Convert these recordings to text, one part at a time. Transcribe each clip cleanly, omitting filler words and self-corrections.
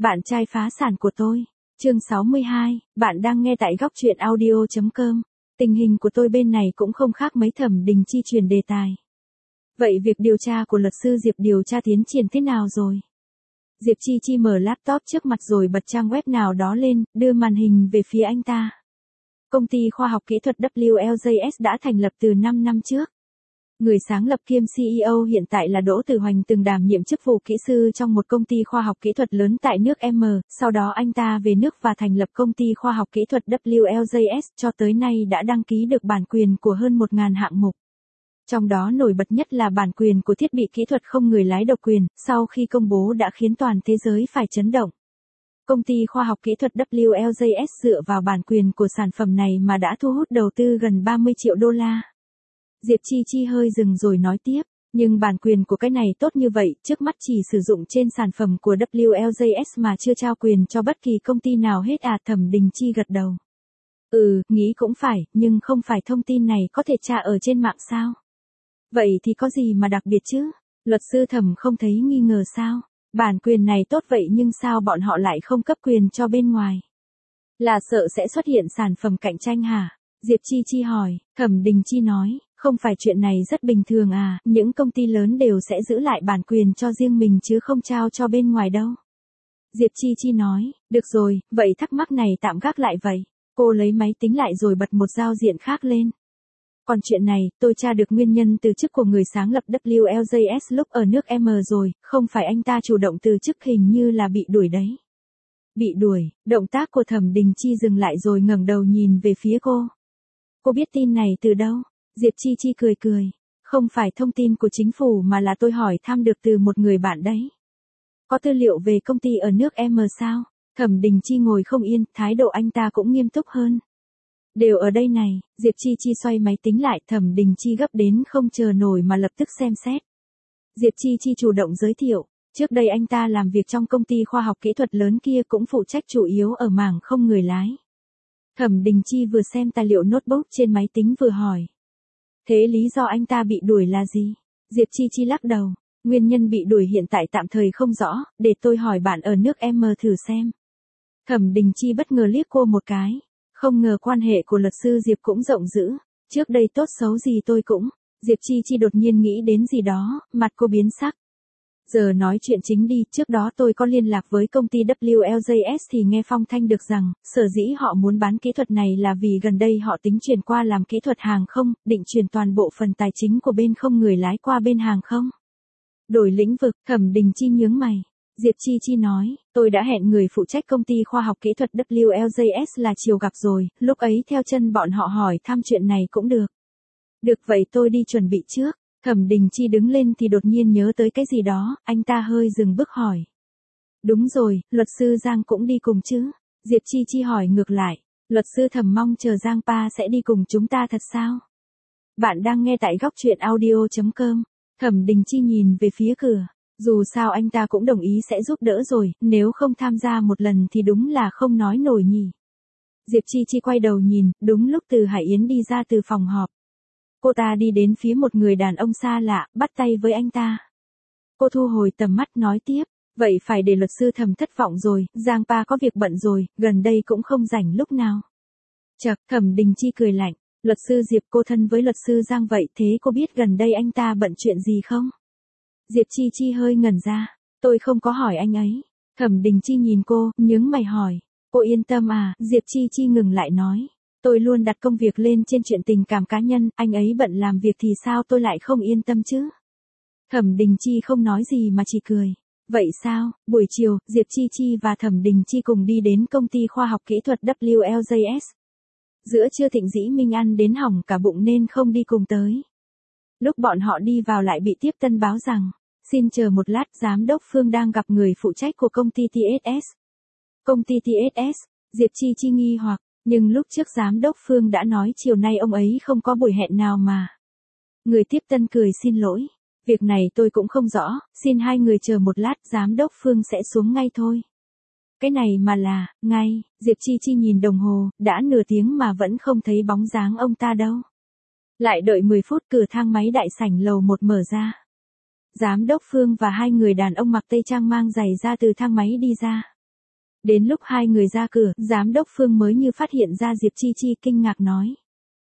Bạn trai phá sản của tôi. Chương 62, bạn đang nghe tại góc truyện audio.com. Tình hình của tôi bên này cũng không khác mấy. Thẩm Đình Chi chuyển đề tài. Vậy việc điều tra của luật sư Diệp điều tra tiến triển thế nào rồi? Diệp Chi mở laptop trước mặt rồi bật trang web nào đó lên, đưa màn hình về phía anh ta. Công ty khoa học kỹ thuật WLJS đã thành lập từ 5 năm trước. Người sáng lập kiêm CEO hiện tại là Đỗ Tử Hoành từng đảm nhiệm chức vụ kỹ sư trong một công ty khoa học kỹ thuật lớn tại nước M, sau đó anh ta về nước và thành lập công ty khoa học kỹ thuật WLJS, cho tới nay đã đăng ký được bản quyền của hơn 1.000 hạng mục. Trong đó nổi bật nhất là bản quyền của thiết bị kỹ thuật không người lái độc quyền, sau khi công bố đã khiến toàn thế giới phải chấn động. Công ty khoa học kỹ thuật WLJS dựa vào bản quyền của sản phẩm này mà đã thu hút đầu tư gần 30 triệu đô la. Diệp Chi hơi dừng rồi nói tiếp, nhưng bản quyền của cái này tốt như vậy, trước mắt chỉ sử dụng trên sản phẩm của WLJS mà chưa trao quyền cho bất kỳ công ty nào hết à? Thẩm Đình Chi gật đầu. Nghĩ cũng phải, nhưng không phải thông tin này có thể tra ở trên mạng sao? Vậy thì có gì mà đặc biệt chứ? Luật sư Thẩm không thấy nghi ngờ sao? Bản quyền này tốt vậy nhưng sao bọn họ lại không cấp quyền cho bên ngoài? Là sợ sẽ xuất hiện sản phẩm cạnh tranh hả? Diệp Chi hỏi. Thẩm Đình Chi nói, không phải chuyện này rất bình thường à, những công ty lớn đều sẽ giữ lại bản quyền cho riêng mình chứ không trao cho bên ngoài đâu. Diệp Chi nói, được rồi, vậy thắc mắc này tạm gác lại vậy. Cô lấy máy tính lại rồi bật một giao diện khác lên. Còn chuyện này, tôi tra được nguyên nhân từ chức của người sáng lập WLJS lúc ở nước M rồi, không phải anh ta chủ động từ chức, hình như là bị đuổi đấy. Bị đuổi? Động tác của Thẩm Đình Chi dừng lại rồi ngẩng đầu nhìn về phía cô. Cô biết tin này từ đâu? Diệp Chi cười. Không phải thông tin của chính phủ mà là tôi hỏi thăm được từ một người bạn đấy. Có tư liệu về công ty ở nước M sao? Thẩm Đình Chi ngồi không yên, thái độ anh ta cũng nghiêm túc hơn. Đều ở đây này. Diệp Chi xoay máy tính lại. Thẩm Đình Chi gấp đến không chờ nổi mà lập tức xem xét. Diệp Chi chủ động giới thiệu. Trước đây anh ta làm việc trong công ty khoa học kỹ thuật lớn kia, cũng phụ trách chủ yếu ở mảng không người lái. Thẩm Đình Chi vừa xem tài liệu notebook trên máy tính vừa hỏi. Thế lý do anh ta bị đuổi là gì? Diệp Chi lắc đầu. Nguyên nhân bị đuổi hiện tại tạm thời không rõ, để tôi hỏi bạn ở nước M thử xem. Thẩm Đình Chi bất ngờ liếc cô một cái. Không ngờ quan hệ của luật sư Diệp cũng rộng dữ. Trước đây tốt xấu gì tôi cũng. Diệp Chi đột nhiên nghĩ đến gì đó, mặt cô biến sắc. Giờ nói chuyện chính đi, trước đó tôi có liên lạc với công ty WLJS thì nghe phong thanh được rằng, sở dĩ họ muốn bán kỹ thuật này là vì gần đây họ tính chuyển qua làm kỹ thuật hàng không, định chuyển toàn bộ phần tài chính của bên không người lái qua bên hàng không. Đổi lĩnh vực. Thẩm Đình Chi nhướng mày. Diệp Chi nói, tôi đã hẹn người phụ trách công ty khoa học kỹ thuật WLJS là chiều gặp rồi, lúc ấy theo chân bọn họ hỏi thăm chuyện này cũng được. Được vậy tôi đi chuẩn bị trước. Thẩm Đình Chi đứng lên thì đột nhiên nhớ tới cái gì đó, anh ta hơi dừng bước hỏi. Đúng rồi, luật sư Giang cũng đi cùng chứ? Diệp Chi hỏi ngược lại, luật sư Thẩm mong chờ Giang Pa sẽ đi cùng chúng ta thật sao? Bạn đang nghe tại góc truyện audio.com. Thẩm Đình Chi nhìn về phía cửa, dù sao anh ta cũng đồng ý sẽ giúp đỡ rồi, nếu không tham gia một lần thì đúng là không nói nổi nhỉ. Diệp Chi quay đầu nhìn, đúng lúc Từ Hải Yến đi ra từ phòng họp. Cô ta đi đến phía một người đàn ông xa lạ, bắt tay với anh ta. Cô thu hồi tầm mắt nói tiếp, vậy phải để luật sư Thẩm thất vọng rồi, Giang Pa có việc bận rồi, gần đây cũng không rảnh lúc nào. Chậc, Thẩm Đình Chi cười lạnh, luật sư Diệp cô thân với luật sư Giang vậy, thế cô biết gần đây anh ta bận chuyện gì không? Diệp Chi hơi ngẩn ra, tôi không có hỏi anh ấy. Thẩm Đình Chi nhìn cô, nhướng mày hỏi, cô yên tâm à? Diệp Chi ngừng lại nói. Tôi luôn đặt công việc lên trên chuyện tình cảm cá nhân, anh ấy bận làm việc thì sao tôi lại không yên tâm chứ? Thẩm Đình Chi không nói gì mà chỉ cười. Vậy sao? Buổi chiều, Diệp Chi và Thẩm Đình Chi cùng đi đến công ty khoa học kỹ thuật WLJS. Giữa trưa Thịnh Dĩ Minh ăn đến hỏng cả bụng nên không đi cùng tới. Lúc bọn họ đi vào lại bị tiếp tân báo rằng, xin chờ một lát, giám đốc Phương đang gặp người phụ trách của công ty TSS. Công ty TSS? Diệp Chi nghi hoặc. Nhưng lúc trước giám đốc Phương đã nói chiều nay ông ấy không có buổi hẹn nào mà. Người tiếp tân cười xin lỗi. Việc này tôi cũng không rõ, xin hai người chờ một lát, giám đốc Phương sẽ xuống ngay thôi. Cái này mà là, ngay, Diệp Chi nhìn đồng hồ, đã nửa tiếng mà vẫn không thấy bóng dáng ông ta đâu. Lại đợi 10 phút cửa thang máy đại sảnh lầu 1 mở ra. Giám đốc Phương và hai người đàn ông mặc tây trang mang giày ra từ thang máy đi ra. Đến lúc hai người ra cửa, giám đốc Phương mới như phát hiện ra Diệp Chi Chi, kinh ngạc nói.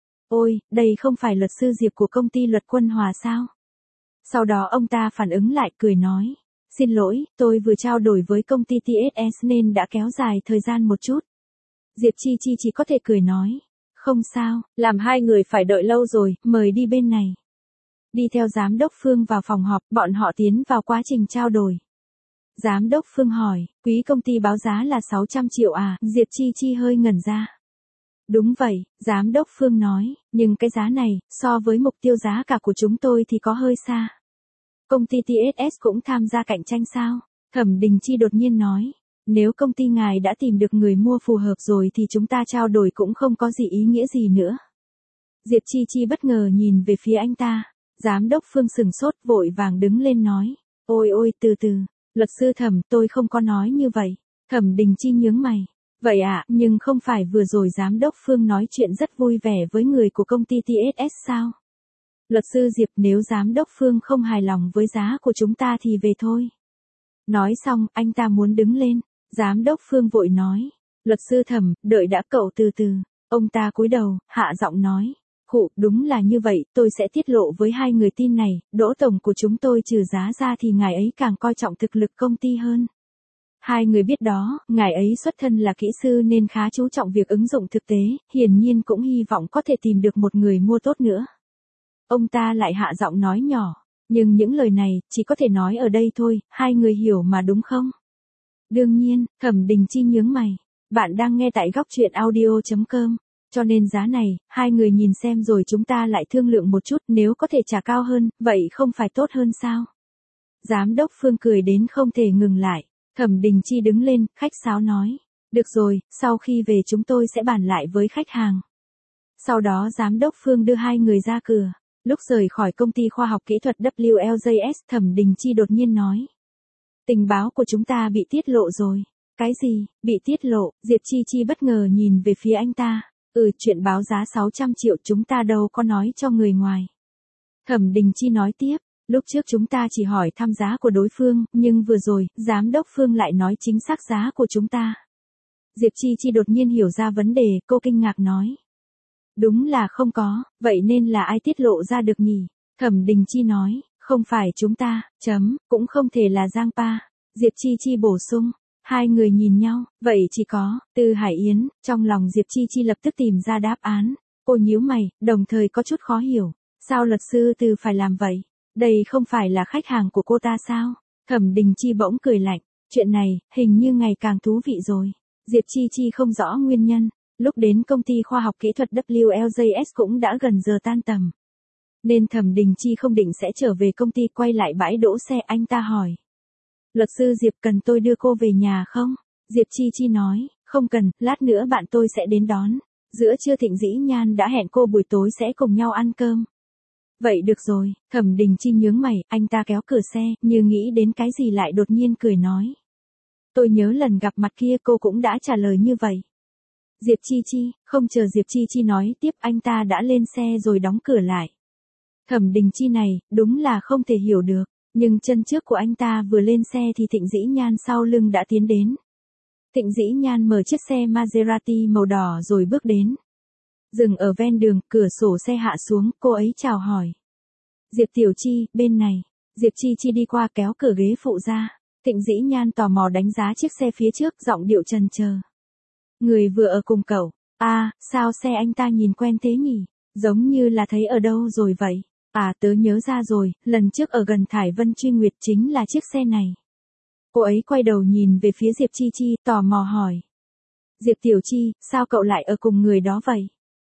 Ôi, đây không phải luật sư Diệp của công ty Luật Quân Hòa sao? Sau đó ông ta phản ứng lại, cười nói. Xin lỗi, tôi vừa trao đổi với công ty TSS nên đã kéo dài thời gian một chút. Diệp Chi Chi chỉ có thể cười nói. Không sao, làm hai người phải đợi lâu rồi, mời đi bên này. Đi theo giám đốc Phương vào phòng họp, bọn họ tiến vào quá trình trao đổi. Giám đốc Phương hỏi, quý công ty báo giá là 600 triệu à? Diệp Chi Chi hơi ngẩn ra. Đúng vậy, giám đốc Phương nói, nhưng cái giá này, so với mục tiêu giá cả của chúng tôi thì có hơi xa. Công ty TSS cũng tham gia cạnh tranh sao? Thẩm Đình Chi đột nhiên nói, nếu công ty ngài đã tìm được người mua phù hợp rồi thì chúng ta trao đổi cũng không có gì ý nghĩa gì nữa. Diệp Chi Chi bất ngờ nhìn về phía anh ta, giám đốc Phương sừng sốt, vội vàng đứng lên nói, ôi ôi, từ từ, luật sư Thẩm, tôi không có nói như vậy. Thẩm Đình Chi nhướng mày, vậy ạ, nhưng không phải vừa rồi giám đốc Phương nói chuyện rất vui vẻ với người của công ty TSS sao? Luật sư Diệp, nếu giám đốc Phương không hài lòng với giá của chúng ta thì về thôi. Nói xong, anh ta muốn đứng lên, giám đốc Phương vội nói, luật sư Thẩm, đợi đã, cậu từ từ. Ông ta cúi đầu, hạ giọng nói, khụ, đúng là như vậy, tôi sẽ tiết lộ với hai người tin này, Đỗ tổng của chúng tôi trừ giá ra thì ngài ấy càng coi trọng thực lực công ty hơn. Hai người biết đó, ngài ấy xuất thân là kỹ sư nên khá chú trọng việc ứng dụng thực tế, hiển nhiên cũng hy vọng có thể tìm được một người mua tốt nữa. Ông ta lại hạ giọng nói nhỏ, nhưng những lời này, chỉ có thể nói ở đây thôi, hai người hiểu mà đúng không? Đương nhiên, Thẩm Đình Chi nhướng mày, bạn đang nghe tại góc truyện audio.com, cho nên giá này, hai người nhìn xem rồi chúng ta lại thương lượng một chút, nếu có thể trả cao hơn, vậy không phải tốt hơn sao? Giám đốc Phương cười đến không thể ngừng lại, Thẩm Đình Chi đứng lên, khách sáo nói, được rồi, sau khi về chúng tôi sẽ bàn lại với khách hàng. Sau đó giám đốc Phương đưa hai người ra cửa. Lúc rời khỏi công ty khoa học kỹ thuật WLJS, Thẩm Đình Chi đột nhiên nói. Tình báo của chúng ta bị tiết lộ rồi. Cái gì, bị tiết lộ? Diệp Chi Chi bất ngờ nhìn về phía anh ta. Chuyện báo giá 600 triệu chúng ta đâu có nói cho người ngoài. Thẩm Đình Chi nói tiếp, lúc trước chúng ta chỉ hỏi thăm giá của đối phương, nhưng vừa rồi, giám đốc Phương lại nói chính xác giá của chúng ta. Diệp Chi Chi đột nhiên hiểu ra vấn đề, cô kinh ngạc nói. Đúng là không có, vậy nên là ai tiết lộ ra được nhỉ? Thẩm Đình Chi nói, không phải chúng ta, cũng không thể là Giang Pa. Diệp Chi Chi bổ sung, hai người nhìn nhau, vậy chỉ có, Từ Hải Yến, trong lòng Diệp Chi Chi lập tức tìm ra đáp án. Cô nhíu mày, đồng thời có chút khó hiểu, sao luật sư Từ phải làm vậy? Đây không phải là khách hàng của cô ta sao? Thẩm Đình Chi bỗng cười lạnh, chuyện này, hình như ngày càng thú vị rồi. Diệp Chi Chi không rõ nguyên nhân. Lúc đến công ty khoa học kỹ thuật WLJS cũng đã gần giờ tan tầm. Nên Thẩm Đình Chi không định sẽ trở về công ty, quay lại bãi đỗ xe, anh ta hỏi. Luật sư Diệp, cần tôi đưa cô về nhà không? Diệp Chi Chi nói, không cần, lát nữa bạn tôi sẽ đến đón. Giữa trưa Thịnh Dĩ Nhan đã hẹn cô buổi tối sẽ cùng nhau ăn cơm. Vậy được rồi, Thẩm Đình Chi nhướng mày, anh ta kéo cửa xe, như nghĩ đến cái gì lại đột nhiên cười nói. Tôi nhớ lần gặp mặt kia cô cũng đã trả lời như vậy. Diệp Chi Chi, không chờ Diệp Chi Chi nói tiếp, anh ta đã lên xe rồi đóng cửa lại. Thẩm Đình Chi này, đúng là không thể hiểu được, nhưng chân trước của anh ta vừa lên xe thì Thịnh Dĩ Nhan sau lưng đã tiến đến. Thịnh Dĩ Nhan mở chiếc xe Maserati màu đỏ rồi bước đến. Dừng ở ven đường, cửa sổ xe hạ xuống, cô ấy chào hỏi. Diệp Tiểu Chi, bên này. Diệp Chi Chi đi qua kéo cửa ghế phụ ra. Thịnh Dĩ Nhan tò mò đánh giá chiếc xe phía trước, giọng điệu trần chờ. Người vừa ở cùng cậu. Sao xe anh ta nhìn quen thế nhỉ? Giống như là thấy ở đâu rồi vậy? Tớ nhớ ra rồi, lần trước ở gần Thải Vân Truy Nguyệt chính là chiếc xe này. Cô ấy quay đầu nhìn về phía Diệp Chi Chi, tò mò hỏi. Diệp Tiểu Chi, sao cậu lại ở cùng người đó vậy?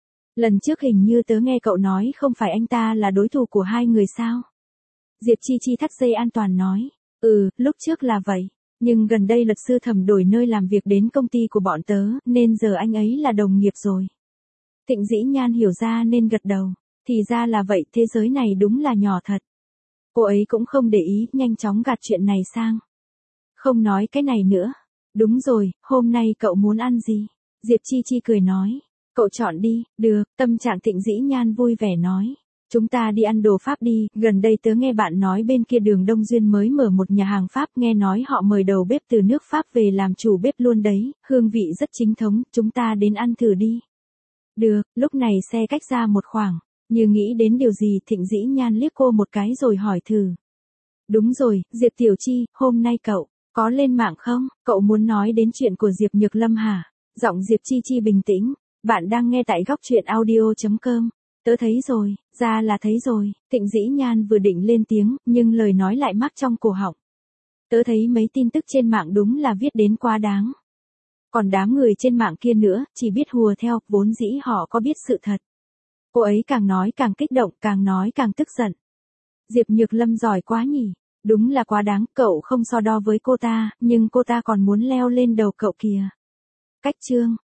Lần trước hình như tớ nghe cậu nói không phải anh ta là đối thủ của hai người sao? Diệp Chi Chi thắt dây an toàn nói. Lúc trước là vậy. Nhưng gần đây luật sư Thẩm đổi nơi làm việc đến công ty của bọn tớ, nên giờ anh ấy là đồng nghiệp rồi. Thịnh Dĩ Nhan hiểu ra nên gật đầu. Thì ra là vậy, thế giới này đúng là nhỏ thật. Cô ấy cũng không để ý, nhanh chóng gạt chuyện này sang. Không nói cái này nữa. Đúng rồi, hôm nay cậu muốn ăn gì? Diệp Chi Chi cười nói. Cậu chọn đi, được, tâm trạng Thịnh Dĩ Nhan vui vẻ nói. Chúng ta đi ăn đồ Pháp đi, gần đây tớ nghe bạn nói bên kia đường Đông Duyên mới mở một nhà hàng Pháp, nghe nói họ mời đầu bếp từ nước Pháp về làm chủ bếp luôn đấy, hương vị rất chính thống, chúng ta đến ăn thử đi. Được, lúc này xe cách ra một khoảng, như nghĩ đến điều gì Thịnh Dĩ Nhan liếc cô một cái rồi hỏi thử. Đúng rồi, Diệp Tiểu Chi, hôm nay cậu có lên mạng không? Cậu muốn nói đến chuyện của Diệp Nhược Lâm hả? Giọng Diệp Chi Chi bình tĩnh, bạn đang nghe tại góc truyện audio.com. Tớ thấy rồi, ra là thấy rồi, Thịnh Dĩ Nhan vừa định lên tiếng, nhưng lời nói lại mắc trong cổ họng. Tớ thấy mấy tin tức trên mạng đúng là viết đến quá đáng. Còn đám người trên mạng kia nữa, chỉ biết hùa theo, vốn dĩ họ có biết sự thật. Cô ấy càng nói càng kích động, càng nói càng tức giận. Diệp Nhược Lâm giỏi quá nhỉ, đúng là quá đáng, cậu không so đo với cô ta, nhưng cô ta còn muốn leo lên đầu cậu kìa. Cách chương